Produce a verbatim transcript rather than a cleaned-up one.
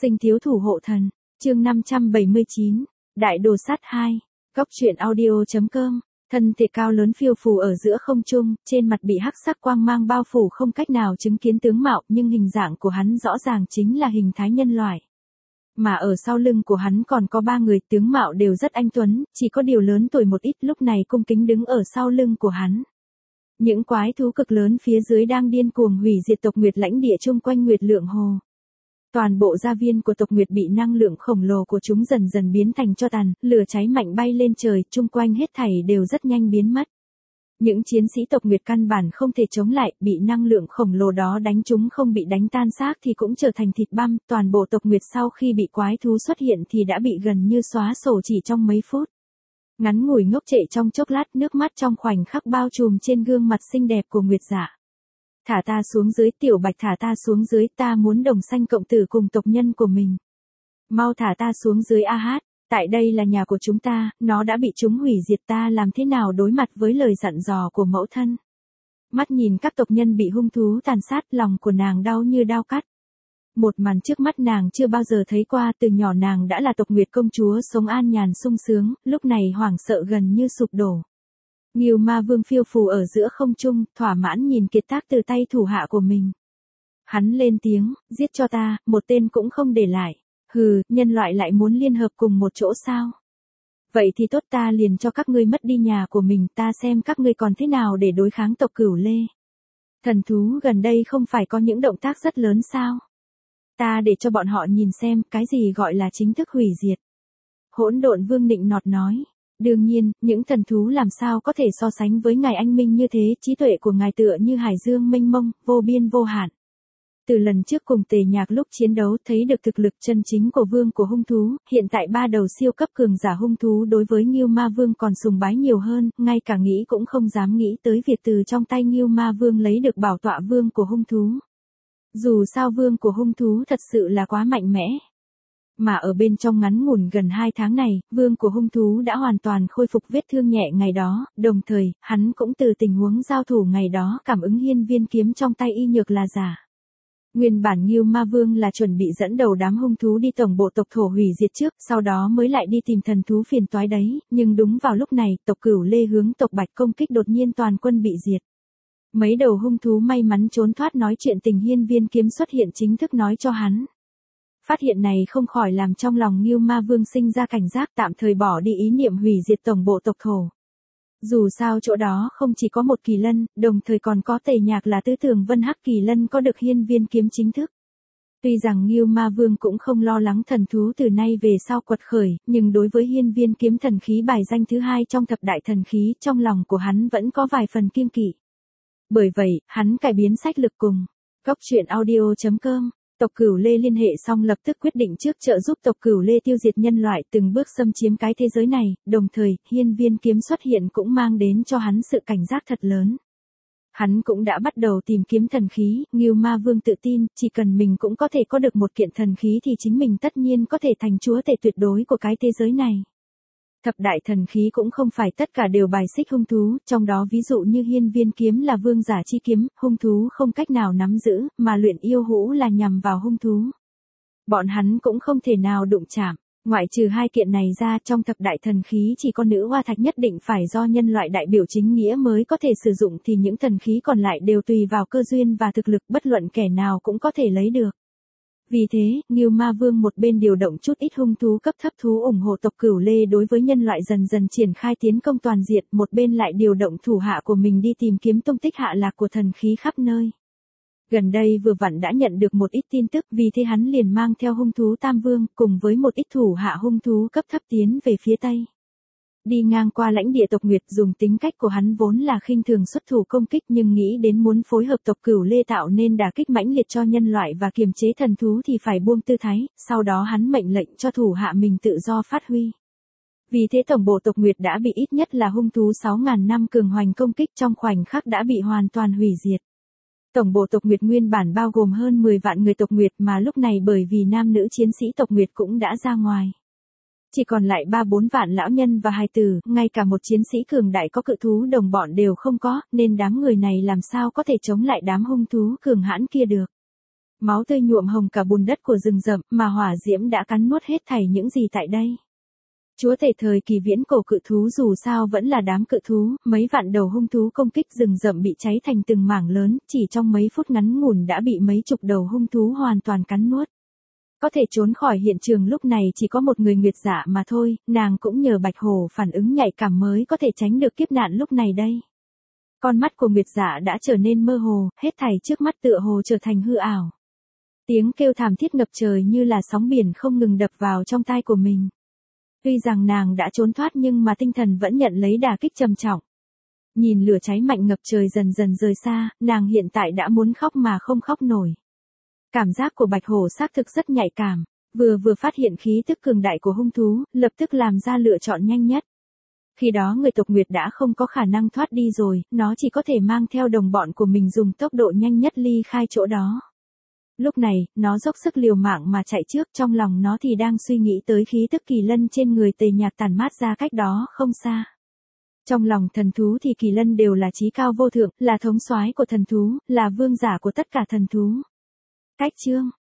Sinh thiếu thủ hộ thần, chương năm trăm bảy mươi chín, Đại đồ sát hai, Cốc truyện audio chấm com. Thân thể cao lớn phiêu phù ở giữa không trung, trên mặt bị hắc sắc quang mang bao phủ không cách nào chứng kiến tướng mạo, nhưng hình dạng của hắn rõ ràng chính là hình thái nhân loại. Mà ở sau lưng của hắn còn có ba người, tướng mạo đều rất anh tuấn, chỉ có điều lớn tuổi một ít, lúc này cung kính đứng ở sau lưng của hắn. Những quái thú cực lớn phía dưới đang điên cuồng hủy diệt tộc Nguyệt lãnh địa chung quanh Nguyệt Lượng Hồ. Toàn bộ gia viên của tộc Nguyệt bị năng lượng khổng lồ của chúng dần dần biến thành tro tàn, lửa cháy mạnh bay lên trời, chung quanh hết thảy đều rất nhanh biến mất. Những chiến sĩ tộc Nguyệt căn bản không thể chống lại, bị năng lượng khổng lồ đó đánh chúng không bị đánh tan xác thì cũng trở thành thịt băm, toàn bộ tộc Nguyệt sau khi bị quái thú xuất hiện thì đã bị gần như xóa sổ chỉ trong mấy phút. Ngắn ngủi ngốc trệ trong chốc lát, nước mắt trong khoảnh khắc bao trùm trên gương mặt xinh đẹp của Nguyệt Dạ. Thả ta xuống dưới, Tiểu Bạch, thả ta xuống dưới, ta muốn đồng sanh cộng tử cùng tộc nhân của mình. Mau thả ta xuống dưới a hát, tại đây là nhà của chúng ta, nó đã bị chúng hủy diệt, ta làm thế nào đối mặt với lời dặn dò của mẫu thân. Mắt nhìn các tộc nhân bị hung thú tàn sát, lòng của nàng đau như đao cắt. Một màn trước mắt nàng chưa bao giờ thấy qua, từ nhỏ nàng đã là tộc Nguyệt công chúa sống an nhàn sung sướng, lúc này hoảng sợ gần như sụp đổ. Ngưu Ma Vương phiêu phù ở giữa không trung, thỏa mãn nhìn kiệt tác từ tay thủ hạ của mình. Hắn lên tiếng, giết cho ta, một tên cũng không để lại. Hừ, nhân loại lại muốn liên hợp cùng một chỗ sao? Vậy thì tốt, ta liền cho các ngươi mất đi nhà của mình, ta xem các ngươi còn thế nào để đối kháng tộc Cửu Lê. Thần thú gần đây không phải có những động tác rất lớn sao? Ta để cho bọn họ nhìn xem cái gì gọi là chính thức hủy diệt. Hỗn Độn Vương nịnh nọt nói. Đương nhiên, những thần thú làm sao có thể so sánh với ngài anh minh như thế, trí tuệ của ngài tựa như hải dương mênh mông, vô biên vô hạn. Từ lần trước cùng Tề Nhạc lúc chiến đấu thấy được thực lực chân chính của vương của hung thú, hiện tại ba đầu siêu cấp cường giả hung thú đối với Ngưu Ma Vương còn sùng bái nhiều hơn, ngay cả nghĩ cũng không dám nghĩ tới việc từ trong tay Ngưu Ma Vương lấy được bảo tọa vương của hung thú. Dù sao vương của hung thú thật sự là quá mạnh mẽ. Mà ở bên trong ngắn ngủn gần hai tháng này, vương của hung thú đã hoàn toàn khôi phục vết thương nhẹ ngày đó, đồng thời, hắn cũng từ tình huống giao thủ ngày đó cảm ứng hiên viên kiếm trong tay y nhược là giả. Nguyên bản Ngưu Ma Vương là chuẩn bị dẫn đầu đám hung thú đi tổng bộ tộc thổ hủy diệt trước, sau đó mới lại đi tìm thần thú phiền toái đấy, nhưng đúng vào lúc này, tộc Cửu Lê hướng tộc Bạch công kích, đột nhiên toàn quân bị diệt. Mấy đầu hung thú may mắn trốn thoát, nói chuyện tình hiên viên kiếm xuất hiện chính thức nói cho hắn. Phát hiện này không khỏi làm trong lòng Ngưu Ma Vương sinh ra cảnh giác, tạm thời bỏ đi ý niệm hủy diệt tổng bộ tộc thổ. Dù sao chỗ đó không chỉ có một kỳ lân, đồng thời còn có Tề Nhạc là tứ thường vân hắc kỳ lân có được hiên viên kiếm chính thức. Tuy rằng Ngưu Ma Vương cũng không lo lắng thần thú từ nay về sau quật khởi, nhưng đối với hiên viên kiếm thần khí bài danh thứ hai trong thập đại thần khí, trong lòng của hắn vẫn có vài phần kiêng kỵ. Bởi vậy, hắn cải biến sách lược cùng. Cốc truyện audio chấm com. Tộc Cửu Lê liên hệ xong lập tức quyết định trước trợ giúp tộc Cửu Lê tiêu diệt nhân loại, từng bước xâm chiếm cái thế giới này, đồng thời, hiên viên kiếm xuất hiện cũng mang đến cho hắn sự cảnh giác thật lớn. Hắn cũng đã bắt đầu tìm kiếm thần khí, Ngưu Ma Vương tự tin, chỉ cần mình cũng có thể có được một kiện thần khí thì chính mình tất nhiên có thể thành chúa tể tuyệt đối của cái thế giới này. Thập đại thần khí cũng không phải tất cả đều bài xích hung thú, trong đó ví dụ như hiên viên kiếm là vương giả chi kiếm, hung thú không cách nào nắm giữ, mà luyện yêu hũ là nhằm vào hung thú. Bọn hắn cũng không thể nào đụng chạm, ngoại trừ hai kiện này ra, trong thập đại thần khí chỉ có nữ hoa thạch nhất định phải do nhân loại đại biểu chính nghĩa mới có thể sử dụng, thì những thần khí còn lại đều tùy vào cơ duyên và thực lực, bất luận kẻ nào cũng có thể lấy được. Vì thế, Ngưu Ma Vương một bên điều động chút ít hung thú cấp thấp thú ủng hộ tộc Cửu Lê đối với nhân loại dần dần triển khai tiến công toàn diện, một bên lại điều động thủ hạ của mình đi tìm kiếm tung tích hạ lạc của thần khí khắp nơi. Gần đây vừa vặn đã nhận được một ít tin tức, vì thế hắn liền mang theo hung thú Tam Vương cùng với một ít thủ hạ hung thú cấp thấp tiến về phía Tây. Đi ngang qua lãnh địa tộc Nguyệt, dùng tính cách của hắn vốn là khinh thường xuất thủ công kích, nhưng nghĩ đến muốn phối hợp tộc Cửu Lê tạo nên đả kích mãnh liệt cho nhân loại và kiềm chế thần thú thì phải buông tư thái, sau đó hắn mệnh lệnh cho thủ hạ mình tự do phát huy. Vì thế tổng bộ tộc Nguyệt đã bị ít nhất là hung thú sáu ngàn năm cường hoành công kích, trong khoảnh khắc đã bị hoàn toàn hủy diệt. Tổng bộ tộc Nguyệt nguyên bản bao gồm hơn mười vạn người tộc Nguyệt, mà lúc này bởi vì nam nữ chiến sĩ tộc Nguyệt cũng đã ra ngoài. Chỉ còn lại ba bốn vạn lão nhân và hài tử, ngay cả một chiến sĩ cường đại có cự thú đồng bọn đều không có, nên đám người này làm sao có thể chống lại đám hung thú cường hãn kia được. Máu tươi nhuộm hồng cả bùn đất của rừng rậm, mà hỏa diễm đã cắn nuốt hết thảy những gì tại đây. Chúa tể thời kỳ viễn cổ cự thú dù sao vẫn là đám cự thú, mấy vạn đầu hung thú công kích rừng rậm bị cháy thành từng mảng lớn, chỉ trong mấy phút ngắn ngủn đã bị mấy chục đầu hung thú hoàn toàn cắn nuốt. Có thể trốn khỏi hiện trường lúc này chỉ có một người Nguyệt Dạ mà thôi, nàng cũng nhờ Bạch Hổ phản ứng nhạy cảm mới có thể tránh được kiếp nạn lúc này đây. Con mắt của Nguyệt Dạ đã trở nên mơ hồ, hết thảy trước mắt tựa hồ trở thành hư ảo. Tiếng kêu thảm thiết ngập trời như là sóng biển không ngừng đập vào trong tai của mình. Tuy rằng nàng đã trốn thoát nhưng mà tinh thần vẫn nhận lấy đả kích trầm trọng. Nhìn lửa cháy mạnh ngập trời dần dần rời xa, nàng hiện tại đã muốn khóc mà không khóc nổi. Cảm giác của Bạch Hổ xác thực rất nhạy cảm, vừa vừa phát hiện khí tức cường đại của hung thú, lập tức làm ra lựa chọn nhanh nhất. Khi đó người tộc Nguyệt đã không có khả năng thoát đi rồi, nó chỉ có thể mang theo đồng bọn của mình dùng tốc độ nhanh nhất ly khai chỗ đó. Lúc này, nó dốc sức liều mạng mà chạy trước, trong lòng nó thì đang suy nghĩ tới khí tức kỳ lân trên người Tề Nhạc tản mát ra cách đó không xa. Trong lòng thần thú thì kỳ lân đều là chí cao vô thượng, là thống soái của thần thú, là vương giả của tất cả thần thú. Cách chương